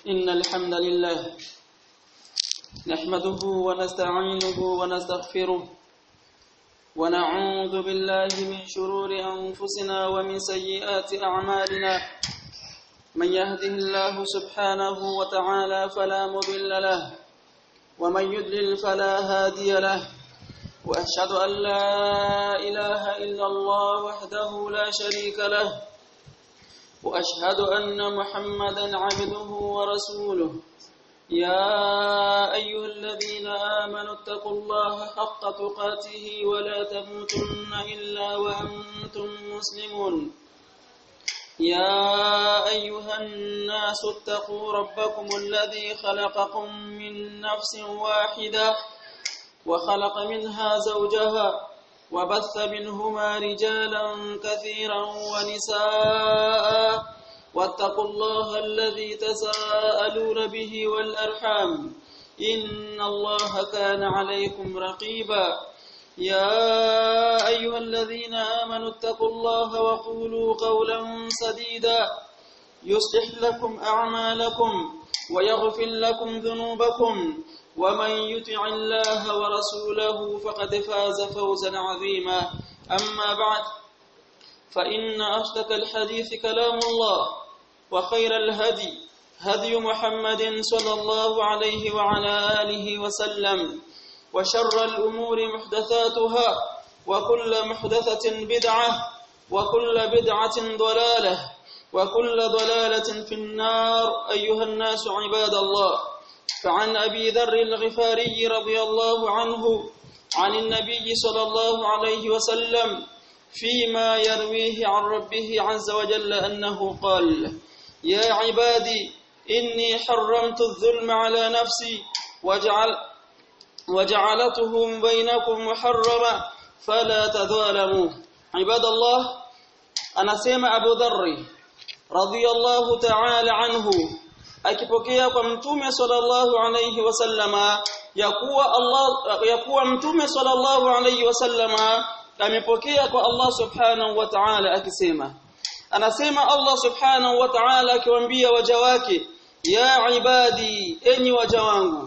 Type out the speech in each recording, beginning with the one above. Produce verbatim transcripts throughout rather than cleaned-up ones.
إن الحمد لله نحمده ونستعينه ونستغفره ونعوذ بالله من شرور أنفسنا ومن سيئات أعمالنا من يهده الله سبحانه وتعالى فلا مضل له ومن يضلل فلا هادي له وأشهد أن لا إله إلا الله وحده لا شريك له وأشهد أن محمدا عبده ورسوله يا أيها الذين آمنوا اتقوا الله حق تقاته ولا تموتن إلا وأنتم مسلمون يا أيها الناس اتقوا ربكم الذي خلقكم من نفس واحدة وخلق منها زوجها وبث منهما رجالا كثيرا ونساء واتقوا الله الذي تساءلون به والأرحام إن الله كان عليكم رقيبا يا أيها الذين آمنوا اتقوا الله وقولوا قولا سديدا يصلح لكم أعمالكم ويغفر لكم ذنوبكم ومن يطع الله ورسوله فقد فاز فوزا عظيما أما بعد فإن أصدق الحديث كلام الله وخير الهدي هدي محمد صلى الله عليه وعلى آله وسلم وشر الأمور محدثاتها وكل محدثة بدعة وكل بدعة ضلالة وكل ضلالة في النار أيها الناس عباد الله فعن أبي ذر الغفاري رضي الله عنه عن النبي صلى الله عليه وسلم فيما يرويه عن ربه عز وجل أنه قال يا عبادي إني حرمت الظلم على نفسي وجعل وجعلته بينكم محرما فلا تظالموا عباد الله أنا سمع أبو ذر رضي الله تعالى عنه akipokea kwa mtume sallallahu alayhi wasallama ya kuwa Allah ya kuwa mtume sallallahu alayhi wasallama amepokea kwa Allah subhanahu wa ta'ala akisema anasema Allah subhanahu wa ta'ala akiwaambia waja wake ya ibadi enyi waja wangu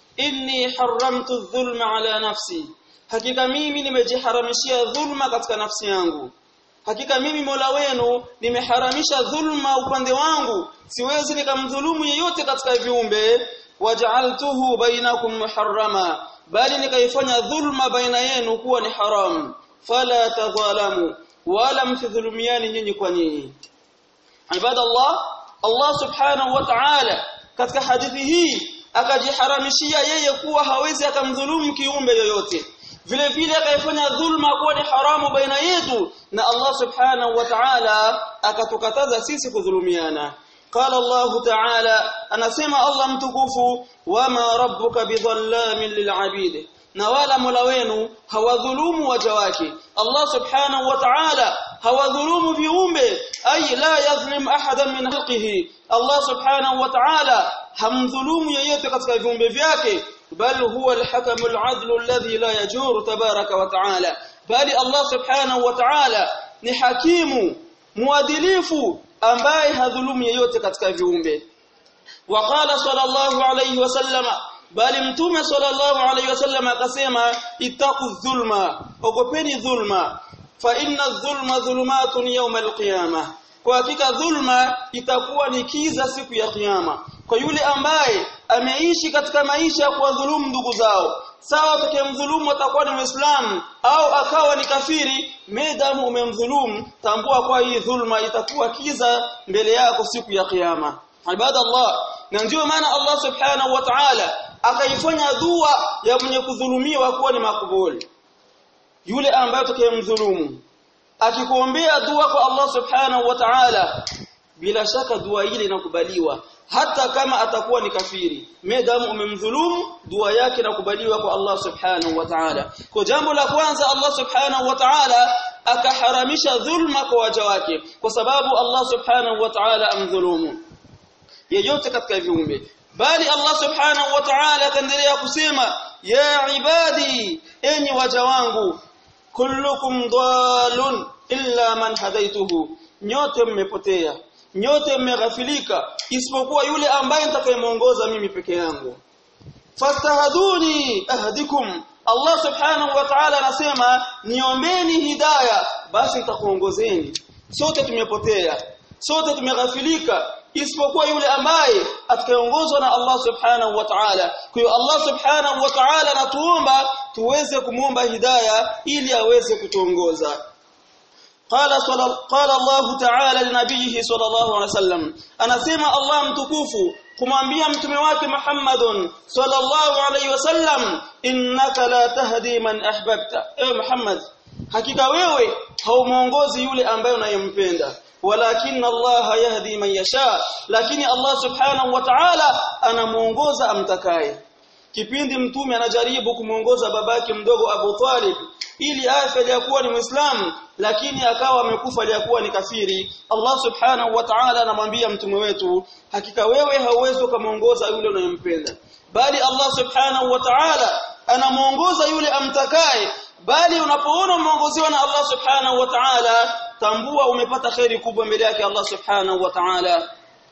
inni haramtu dhulma ala nafsi hakika mimi nimejiharamishia dhulma katika nafsi yangu hakika mimi Mola wenu nimeharamisha dhulma upande wangu siwezi nikamdhulumu yeyote katika viumbe waja'altuhu bainakum muharrama bali nikaifanya dhulma baina yenu kuwa ni haram fala tadhalamu wala msidhulumiani nyinyi kwa nyinyi ibadallah Allah subhanahu wa ta'ala katika hadithi hii akajiharamishia yeye kuwa hawezi akamdhulumu kiumbe yoyote vile vile akaifanya dhulma kuwa ni haramu baina yetu na Allah subhanahu wa ta'ala akatukataza sisi kudhulumiana قال الله تعالى anasema Allah mtukufu wama rabbuka bidhallamin lil'abid na wala mola wenu hawadhulumu waja wake Allah subhanahu wa ta'ala hawadhulumu viumbe ay la yadhlim ahadan min khalqihi Allah subhanahu wa ta'ala hamdhulumu yeyote katika viumbe vyake bal huwa al-hakamul 'adlu alladhi la yajuru tabaraka wa ta'ala bali Allah subhanahu wa ta'ala ni hakimu muadilifu ambaye hadhulumu yeyote katika viumbe waqala sallallahu alayhi wasallama bali mtume sallallahu alayhi wasallama akasema ittaqu dhulma ogopeni dhulma fa inna dhulma dhulumatun yawm alqiyamah kwa hakika dhulma itakuwa ni kiza siku ya kiyama kwa yule ambaye ameishi katika maisha ya kuwadhulumu ndugu zao sawa atakayemdhulumu atakuwa ni Muislamu au akawa ni kafiri medamu umemdhulumu tambua kwa hii dhulma itakuwa kiza mbele yako siku ya kiyama ibadallah na ndio maana Allah subhanahu wa ta'ala akaifanya dua ya mwenye kudhulumiwa kuwa ni makubuli yule ambaye atakayemdhulumu akikuombea dua kwa Allah subhanahu wa ta'ala bila shaka dua ile inakubaliwa hata kama atakuwa ni kafiri medamu umemdhulumu dua yake inakubaliwa kwa Allah subhanahu wa ta'ala kwa jambo la kwanza Allah subhanahu wa ta'ala akaharamisha dhulma kwa waja wake kwa sababu Allah subhanahu wa ta'ala amdhulumu yeyote katika viumbe bali Allah subhanahu wa ta'ala akaendelea kusema ya ibadi enyi waja wangu kullukum dalun illa man hadaituhu nyote mmepotea nyote mmeghafilika isipokuwa yule ambaye nitakayemuongoza mimi peke yangu. Fastahaduni ahdikum, Allah subhanahu wa ta'ala anasema niombeni hidayah basi nitakuongozeni. Sote tumepotea, sote tumeghafilika isipokuwa yule ambaye atakayeongozwa na Allah subhanahu wa ta'ala. Kwa hiyo Allah subhanahu wa ta'ala anatuomba tuweze kumuomba hidayah ili aweze kutuongoza. Qala qala Allah ta'ala linabiyhi sallallahu alayhi wasallam, anasema Allah mtukufu kumwambia mtume wake Muhammadun sallallahu alayhi wasallam, innaka la tahdi man ahbabta. Ewe Muhammad, hakika wewe haumuongozi yule ambaye unayempenda, walakin Allah yahdi man yasha, lakini Allah subhanahu wa ta'ala anamuongoza amtakaye. Kipindi mtume anajaribu kumuongoza babake mdogo Abu Talib ili afe aliyakuwa ni Muislamu lakini akawa amekufa aliyakuwa ni kafiri, Allah subhanahu wa ta'ala anamwambia mtume wetu, hakika wewe hauwezi kumuongoza yule unayempenda, bali Allah subhanahu wa ta'ala anamuongoza yule amtakaye. Bali unapoona muongoziwa na Allah subhanahu wa ta'ala, tambua umepata khairi kubwa mbele yake Allah subhanahu wa ta'ala.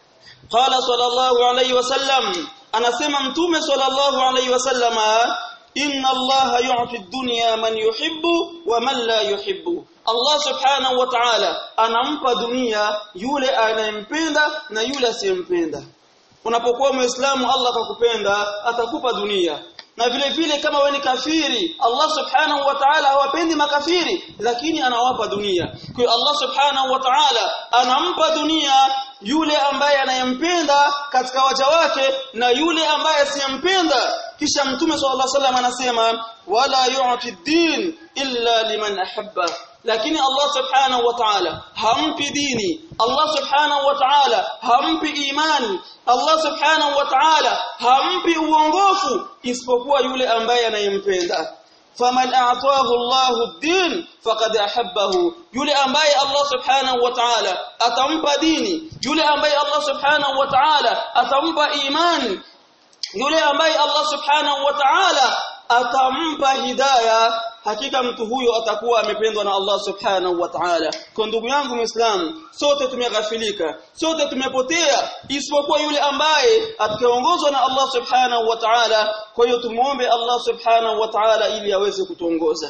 Qala sallallahu alayhi wasallam, anasema mtume sallallahu alayhi wasallama, inna Allah yu'ti ad-dunya man yuhibbu wa man la yuhibbu. Allah subhanahu wa ta'ala anampa dunia yule anayempenda na yule asiyempenda. Unapokuwa Muislamu Allah akakupenda atakupa dunia, na vile vile kama wewe ni kafiri Allah subhanahu wa ta'ala hawapendi makafiri lakini anawapa dunia. Kwa hiyo Allah subhanahu wa ta'ala anampa dunia yule ambaye anayempenda katika waja wake na yule ambaye asiyempenda. Kisha mtume sallallahu alaihi wasallam anasema wala yu'ti ad-din illa liman ahabba, lakini Allah subhanahu wa ta'ala hampi dini, Allah subhanahu wa ta'ala hampi imani, Allah subhanahu wa ta'ala hampi uongofu isipokuwa yule ambaye anayempenda. Faman a'tahu Allahu ad-din faqad ahabbahu, yule ambaye Allah subhanahu wa ta'ala atampa dini, yule ambaye Allah subhanahu wa ta'ala atampa imani, yule ambaye Allah subhanahu wa ta'ala atampa hidayah, hakika mtu huyo atakuwa amependwa na Allah subhanahu wa ta'ala. Kwa ndugu yangu Muislamu, sote tumeghafilika, sote tumepotea isipokuwa yule ambaye atakayeongozwa na Allah subhanahu wa ta'ala. Kwa hiyo tumuombe Allah subhanahu wa ta'ala ili aweze kutuongoza.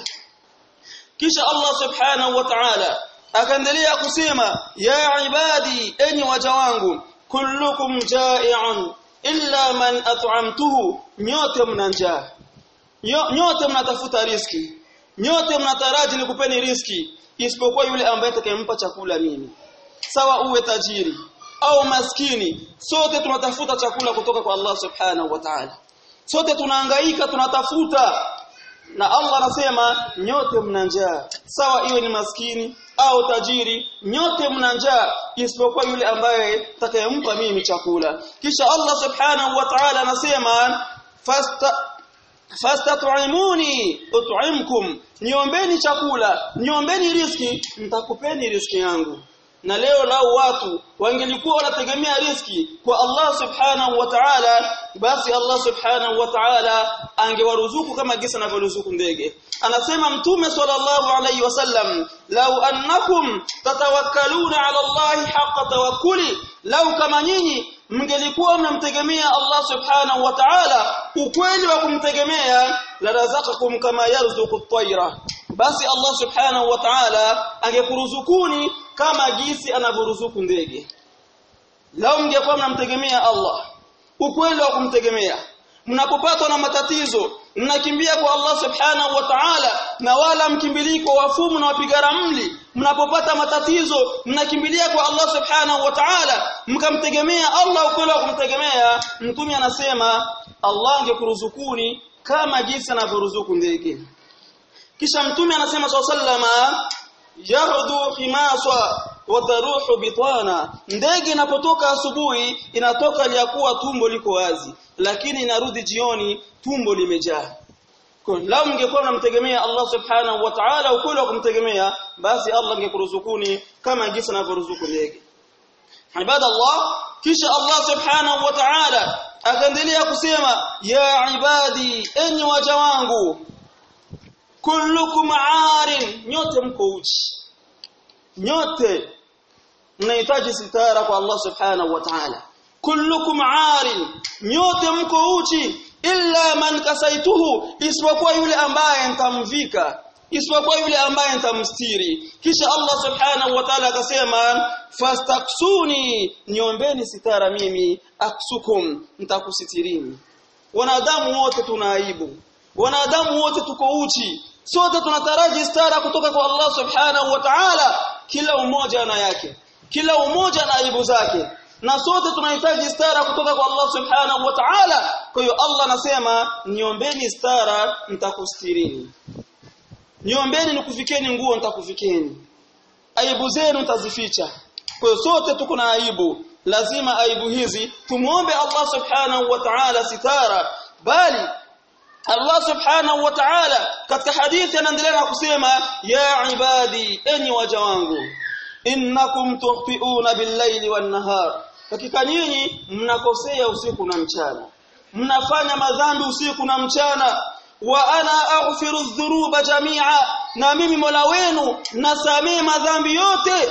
Kisha Allah subhanahu wa ta'ala akaendelea kusema, ya ibadi, enyi waja wangu, kullukum ja'i'un illa man at'amtuhu, nyote mna njaa, nyote mnatafuta riski, nyote mnataraji nikupeni riski isipokuwa yule ambaye atakayempa chakula mimi. Sawa uwe tajiri au maskini, sote tunatafuta chakula kutoka kwa Allah subhanahu wa ta'ala. Sote tunahangaika tunatafuta, na Allah anasema nyote mna njaa. Sawa iwe ni maskini au tajiri, nyote mna njaa isipokuwa yule ambaye atakayempa mimi chakula. Kisha Allah subhanahu wa ta'ala anasema fasta fastat'imuni ut'imkum, niombeni chakula, niombeni riski, nitakupeni riski yangu. Na leo lao watu wangelikuwa wanategemea riski kwa Allah subhanahu wa ta'ala, basi Allah subhanahu wa ta'ala angewaruzuku kama gisa anavyoruzuku ndege. Anasema mtume sallallahu alayhi wasallam, law annakum tatawakkaluna ala Allah haqqa tawakkuli, lau kama nyinyi mngelikuwa mnamtegemea Allah subhanahu wa ta'ala ukweli wa kumtegemea, la razaqakum kama yarzuqu at-tayra, basi Allah subhanahu wa ta'ala angekuruzukuni kama jinsi anavyoruzuku ndege. Lao mngekuwa mnamtegemea Allah ukweli wa kumtegemea, mnapopatwa na matatizo mnakimbia kwa Allah subhanahu wa ta'ala, na wala mkimbilii kwa wafumu na wapiga ramli. Mnapopata matatizo mnakimbilia kwa Allah subhanahu wa ta'ala, mkamtegemea Allah ukweli wa kumtegemea. Mtume anasema Allah angekuruzukuni kama jinsi anavyoruzuku ndege. Kisha mtume anasema sallama, yahdu himaswa wa taruhu bitana, ndege inapotoka asubuhi inatoka liyakuwa tumbo liko wazi, lakini inarudi jioni tumbo limejaa. Kwa lao mngekuwa mnamtegemea Allah subhanahu wa ta'ala ukweli wa kumtegemea, basi Allah angekuruzukuni kama jinsi anavyoruzuku ndege. Ibadallah, kisha Allah subhanahu wa ta'ala akaendelea kusema, ya ibadi, enyi waja wangu, kullukum aarin, nyote mko uchi, nyote mnahitaji sitara kwa Allah subhanahu wa ta'ala. Kullukum 'arin, nyote mko uchi, illa man kasaituhu, isipokuwa yule ambaye nitamvika, isipokuwa yule ambaye nitamstiri. Kisha Allah subhanahu wa ta'ala akasema fastaksuni, niombeni sitara mimi, aksukum, nitakusitirini. Wanadamu wote tuna aibu, wanadamu wote tuko uchi, sote tunataraji sitara kutoka kwa Allah subhanahu wa ta'ala. Kila mmoja ana yake, kila mmoja ana aibu zake, na sote tunahitaji stara kutoka kwa Allah subhanahu wa ta'ala. Kwa hiyo Allah anasema niombeni stara nitakustirini, niombeni nikufikeni nguo nitakufikeni, aibu zenu nitazificha. Kwa hiyo sote tuko na aibu, lazima aibu hizi tumuombe Allah subhanahu wa ta'ala sitara. Bali Allah subhanahu wa ta'ala katika hadithi anaendelea kusema ya ibadi, enyi waja wangu, innakum tukhti'una bil-laili wan-nahar, hakika nyinyi mnakosea usiku na mchana, mnafanya madhambi usiku na mchana. Wa ana aghfiru dhunuba jami'a, na mimi Mola wenu nasamehe madhambi yote.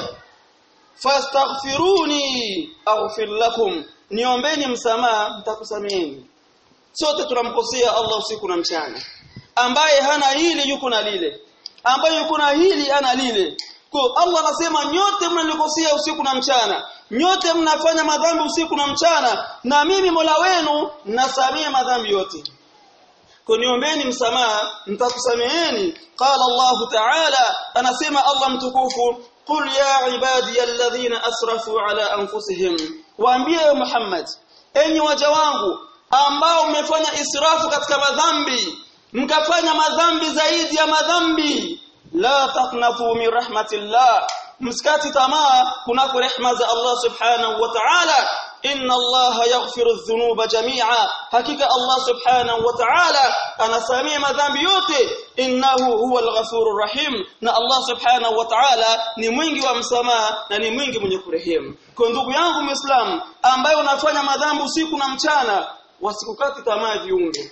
Fastaghfiruni aghfir lakum, niombeni msamaha nitakusameheni. Sote tunamkosea Allah usiku na mchana, ambaye hana hili yuko na lile, ambaye yuko na hili ana lile. Kwa Allah anasema nyote mnanikosea usiku na mchana, nyote mnafanya madhambi usiku na mchana, na mimi Mola wenu nasamehe madhambi yote. Kwa niombeni msamaha nitakusameheni. Qala Allah ta'ala, anasema Allah mtukufu, qul ya ibadi alladhina asrafu ala anfusihim, waambie Muhammad, enyi waja wangu ambao mmefanya israfu katika madhambi, mkafanya madhambi zaidi ya madhambi, la taqnafu min rahmatillah, msikati tamaa kunako rehema za Allah subhanahu wa ta'ala. Inna Allah yaghfiru dhunuba jami'a, hakika Allah subhanahu wa ta'ala anasamehe madhambi yote. Innahu huwal ghafurur rahim, na Allah subhanahu wa ta'ala ni mwingi wa msamaha na ni mwingi mwenye kurehemu. Kwa ndugu yangu Muislamu ambaye unafanya madhambi usiku na mchana, wasikukati tamaa viumbe.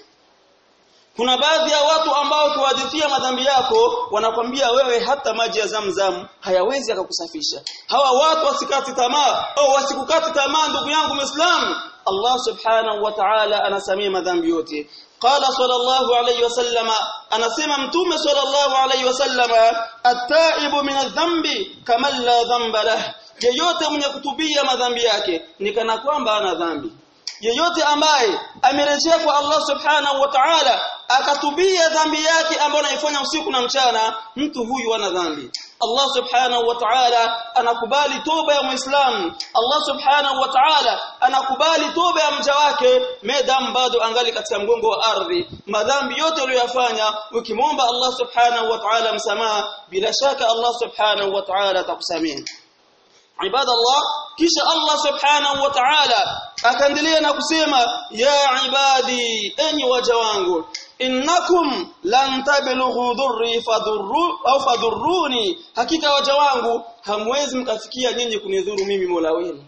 Kuna baadhi ya watu ambao kuhadithia madhambi yako wanakwambia wewe hata maji ya Zamzam hayawezi akakusafisha. Hawa watu wasikati tamaa au wasikukati tamaa ndugu yangu Muislamu. Allah subhanahu wa ta'ala anasamehe madhambi yote. Qala sallallahu alayhi wasallam, anasema mtume sallallahu alayhi wasallam, at-taibu min adh-dhanbi kama la dhanba lah, yeyote mwenye kutubia madhambi yake ni kana kwamba ana dhambi. Yeyote ambaye amerejea kwa Allah subhanahu wa ta'ala akatubia dhambi yake ambayo anaifanya usiku na mchana, mtu huyu ana dhambi. Allah subhanahu wa ta'ala anakubali toba ya Muislamu. Allah subhanahu wa ta'ala anakubali toba ya mja wake madam bado angali katika mgongo wa ardhi. Madhambi yote uliyofanya ukimwomba Allah subhanahu wa ta'ala msamaha, bila shaka Allah subhanahu wa ta'ala atakusamehe. Ibadallah, kisha Allah subhanahu wa ta'ala akaendelea na kusema ya ibadi, enyi waja wangu, innakum lan tablughu dhurri fadurru au fadurruni, hakika waja wangu hamwezi mkafikia nyinyi kunidhuru mimi Mola wenu,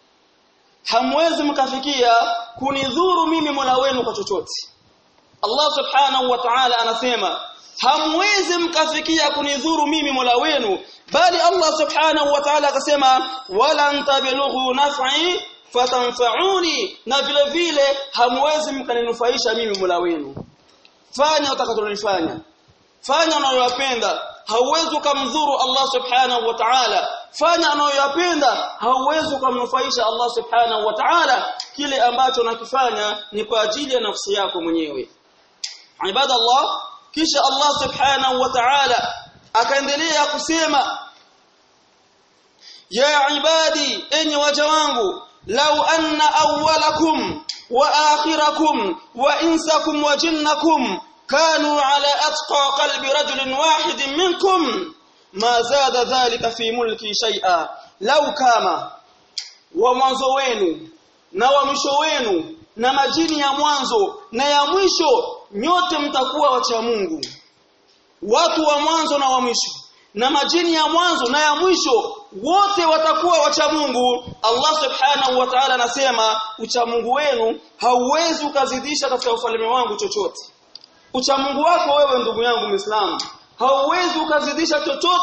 hamwezi mkafikia kunidhuru mimi Mola wenu kwa chochote. Allah subhanahu wa ta'ala anasema hamwezi mkafikia kunidhuru mimi Mola wenu, bali Allah subhanahu wa ta'ala akasema wala tablughu naf'i fatanfa'uni, na vile vile hamwezi mkaninufaisha mimi Mola wenu. Fanya utakavyolifanya, fanya unayopenda, hauwezi kumdhuru Allah subhanahu wa ta'ala. Fanya unayopenda, hauwezi kumnufaisha Allah subhanahu wa ta'ala. Kile ambacho unakifanya ni kwa ajili ya nafsi yako mwenyewe. Ibadallah, kisha Allah subhanahu wa ta'ala akaendelea kusema ya ibadi, enyi waja wangu, law anna awwalakum wa akhirakum wa insakum wa jinnakum kanu ala atqa qalbi rajulin wahidin minkum ma zada dhalika fi mulki shay'a, law kama wa mwanzo wenu na wa mwisho wenu na majini ya mwanzo na ya mwisho nyote mtakuwa wacha Mungu. Watu wa mwanzo na wa mwisho na majini ya mwanzo na ya mwisho wote watakuwa wacha Mungu. Allah subhanahu wa ta'ala anasema ucha Mungu wenu hauwezi ukazidisha katika ufalme wangu chochote. Ucha Mungu wako wewe ndugu yangu Muislamu hauwezi ukazidisha chochote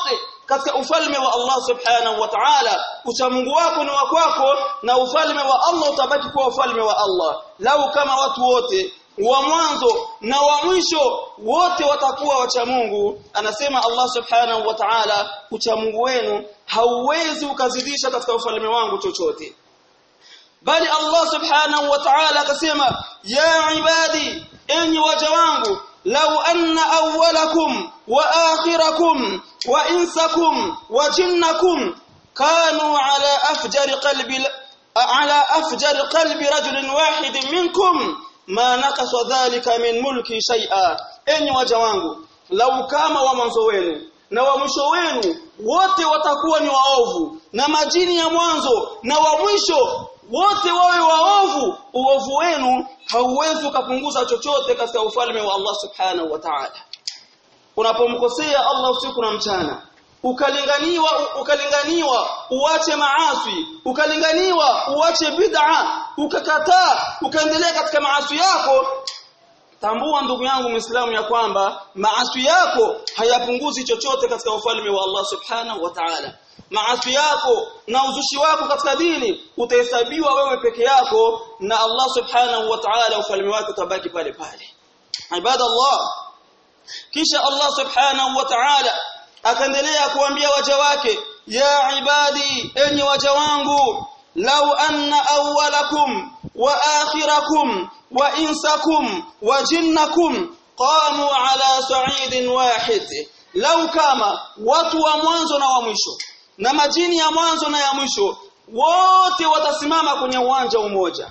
katika ufalme wa Allah subhanahu wa ta'ala, uchamungu wako ni wa kwako na ufalme wa Allah utabaki kuwa ufalme wa Allah. Lau kama watu wote wa mwanzo na wa mwisho wote watakuwa wacha Mungu, anasema Allah subhanahu wa ta'ala, uchamungu wenu hauwezi ukazidisha katika ufalme wangu chochote. Bali Allah subhanahu wa ta'ala akasema, ya ibadi, enyi waja wangu, law anna awwalakum wa akhirakum wa insakum wa jinnakum kanu ala afjari qalbi ala afjari qalbi rajulin wahid minkum ma naqasa dhalika min mulki shay'a. Enyi waja wangu, lau kama wa mwanzo wenu na wa mwisho wenu wote watakuwa ni waovu, na majini ya mwanzo na wa mwisho wote wawe waovu, uovu wenu hauwezi kupunguza chochote katika ufalme wa Allah subhanahu wa ta'ala. Unapomkosea Allah usiku na mchana, ukalinganiwa ukalinganiwa uache maasi, ukalinganiwa uache bid'a, ukakataa ukaendelea katika maasi yako, tambua ndugu yangu Muislamu ya kwamba maasi yako hayapunguzi chochote katika ufalme wa Allah subhanahu wa ta'ala. Maasi yako na uzushi wako katika dini utahesabiwa wewe peke yako, na Allah subhanahu wa ta'ala ufalme wake utabaki pale pale. Ibadallah, kisha Allah subhanahu wa ta'ala akaendelea kuambia waja wake, ya ibadi, enyi waja wangu, law anna awwalakum wa akhirakum wa insakum wa jinnakum qamu ala sa'idin wahid. Law kama watu wa mwanzo na wa mwisho na majini ya mwanzo na ya mwisho wote watasimama kwenye uwanja mmoja,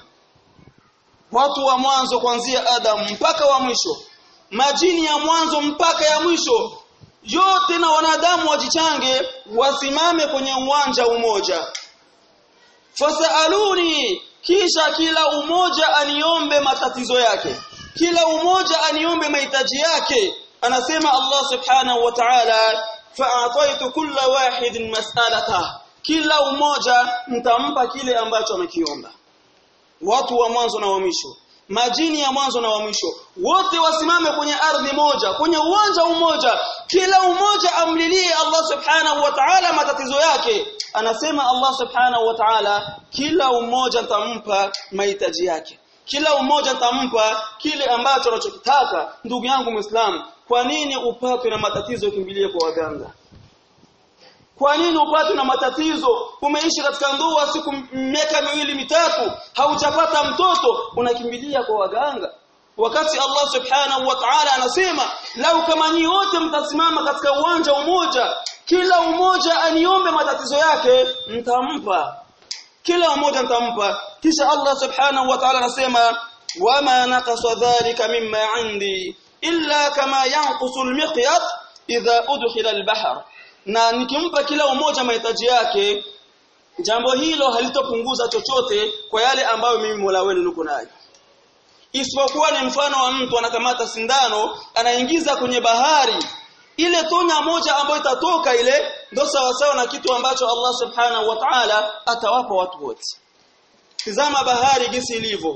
watu wa mwanzo kuanzia Adam mpaka wa mwisho, majini ya mwanzo mpaka ya mwisho yote, na wanadamu wajichange wasimame kwenye uwanja mmoja. Fasaluni, kisha kila umoja aniombe matatizo yake, kila umoja aniombe mahitaji yake. Anasema Allah subhanahu wa ta'ala, fa'ataitu kulla wahidin mas'alata, kila umoja mtampa kile ambacho amekiomba. Watu wa mwanzo na wa mwisho, majini ya mwanzo na wa mwisho wote wasimame kwenye ardhi moja, kwenye uwanja mmoja, kila umoja amlilie Allah subhanahu wa ta'ala matatizo yake. Anasema Allah subhanahu wa ta'ala, kila umoja nitampa mahitaji yake, kila umoja nitampa kile ambacho anachokitaka. Ndugu yangu Muislamu, kwa nini upatwe na matatizo ukimbilie kwa waganga? Kwa nini upatwe na matatizo? Umeishi katika ndoa siku miaka miwili mitatu haujapata mtoto, unakimbilia kwa waganga, wakati Allah subhanahu wa ta'ala anasema, lau kama nyinyi wote mtasimama katika uwanja mmoja, kila umoja aniombe matatizo yake, mtampa, kila umoja mtampa. Kisha Allah subhanahu wa ta'ala anasema, wama naqasa dhalika mimma 'indi illa kama yanqusu al-miqyat idha udkhila al-bahr. Na nikimpa kila umoja mahitaji yake, jambo hilo halitopunguza chochote kwa yale ambayo mimi Mola wenu niko nayo, isipokuwa ni mfano wa mtu anakamata sindano anaingiza kwenye bahari, ile tonya moja ambayo itatoka ile ndio sawa sawa na kitu ambacho Allah subhanahu wa ta'ala atawapa watu wote. Tazama bahari jinsi ilivyo,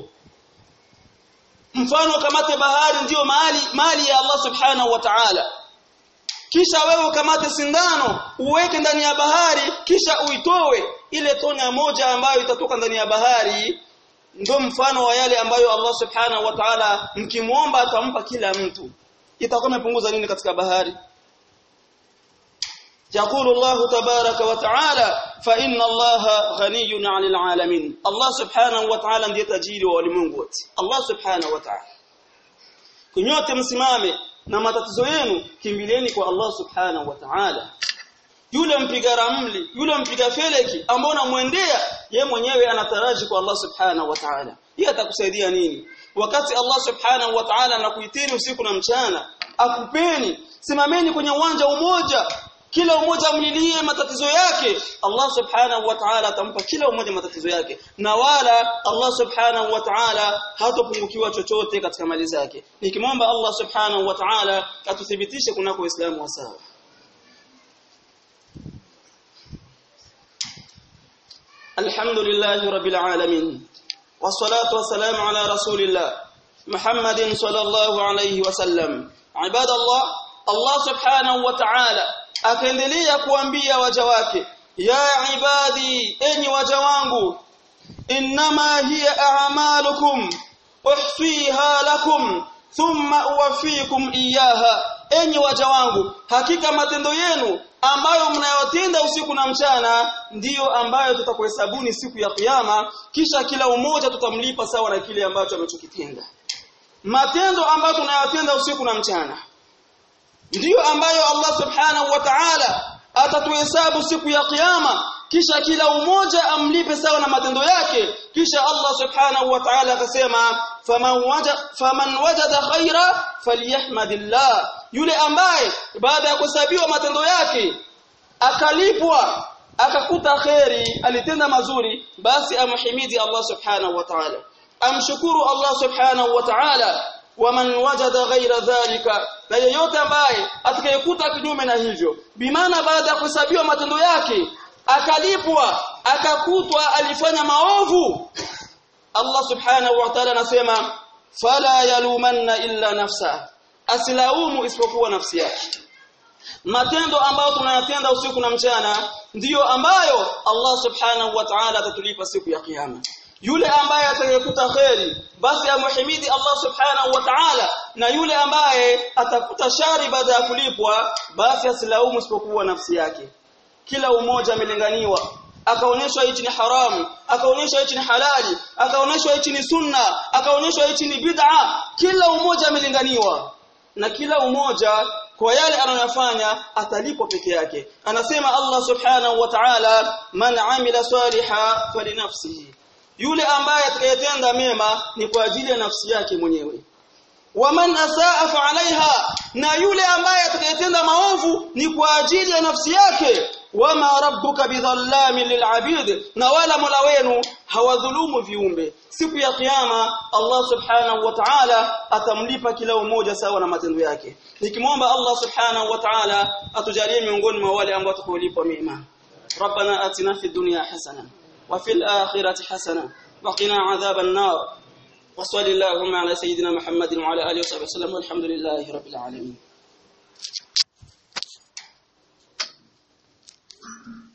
mfano kamate bahari ndio mali mali ya Allah subhanahu wa ta'ala, kisha wewe ukamate sindano uweke ndani ya bahari, kisha uitoe ile tonya moja ambayo itatoka ndani ya bahari, ndio mfano wa yale ambayo Allah subhanahu wa ta'ala mkimuomba atampa kila mtu. Itakuwa imepunguza nini katika bahari? Yaqulu Allah tabaraka wa ta'ala, fa inna Allaha ghaniyun 'anil 'alamin. Allah subhanahu wa ta'ala ndiye tajiri wa ulimwengu wote. Allah subhanahu wa ta'ala, kunyote msimame na matatizo yenu, kimbilieni kwa Allah subhanahu wa ta'ala. Yule mpiga ramli, yule mpiga feleki ambao unamwendea, yeye mwenyewe anataraji kwa Allah subhanahu wa ta'ala, yeye atakusaidia nini wakati Allah subhanahu wa ta'ala anakuitini usiku na mchana akupeni? Simameni kwenye uwanja umoja, kila umoja mlilie matatizo yake, Allah subhanahu wa ta'ala atampa kila umoja matatizo yake, na wala Allah subhanahu wa ta'ala hatopungukiwa chochote katika mali zake. Nikimwomba Allah subhanahu wa ta'ala atuthibitishe kunako Uislamu wa sawa. Alhamdulillahi rabbil alamin, wassalatu wassalamu ala rasulillah Muhammadin sallallahu alayhi wasallam. Ibadallah, Allah subhanahu wa ta'ala akaendelea kuambia waja wake ya ibadi enyi waja wangu innama hiya a'malukum uhsiha lakum thumma uwafikum iyaha enyi waja wangu hakika matendo yenu ambayo mnayotenda usiku na mchana ndiyo ambayo tutakuhesabuni siku ya kiyama kisha kila umoja tutamlipa sawa na kile ambacho amechokitenda matendo ambayo tunayotenda usiku na mchana ndiyo ambayo Allah subhanahu wa ta'ala atatuhesabu siku ya kiyama kisha kila umoja amlipe sawa na matendo yake kisha Allah subhanahu wa ta'ala akasema faman wajada faman wajada khaira falyahmadillah yule ambaye baada ya kuhesabiwa matendo yake akalipwa akakuta khairi alitenda mazuri basi amhimidi Allah subhanahu wa ta'ala amshukuru Allah subhanahu wa ta'ala waman wajada ghaira dhalika na yeyote ambaye atakayekuta kinyume na hivyo bimaana baada ya kuhesabiwa matendo yake akalipwa akakutwa alifanya maovu Allah subhanahu wa ta'ala anasema fala yalumanna illa nafsa asilaumu isipokuwa nafsi yake matendo ambayo tunayatenda usiku na mchana ndiyo ambayo Allah subhanahu wa ta'ala atatulipa siku ya kiyama yule ambaye atakayekuta khairi basi amhimidi Allah subhanahu wa ta'ala na yule ambaye atakuta shari baada ya kulipwa basi asilaumu isipokuwa nafsi yake kila umoja amelinganiwa akaonyeshwa hichi ni haramu akaonyeshwa hichi ni halali akaonyeshwa hichi ni sunna akaonyeshwa hichi ni bid'a kila umoja amelinganiwa na kila umoja kwa yale anayofanya atalipwa peke yake anasema Allah subhanahu wa ta'ala man amila saliha falinafsihi yule ambaye atakayetenda mema ni kwa ajili ya nafsi yake mwenyewe waman asaa fa alaiha na yule ambaye atakayetenda maovu ni kwa ajili ya nafsi yake wama rabbuka bidhallamin lil'abid na wala mola wenu hawadhulumu viumbe siku ya kiyama Allah subhanahu wa ta'ala atamlipa kila umoja sawa na matendo yake nikimwomba Allah subhanahu wa ta'ala atujalie miongoni mwa wale ambao tukulipwa mema rabbana atina fid dunya hasana wa fil akhirati hasana wa qina adhaban nar wa sallallahu ala sayidina muhammadin wa ala alihi wa sahbihi wasallam walhamdulillahi rabbil alamin.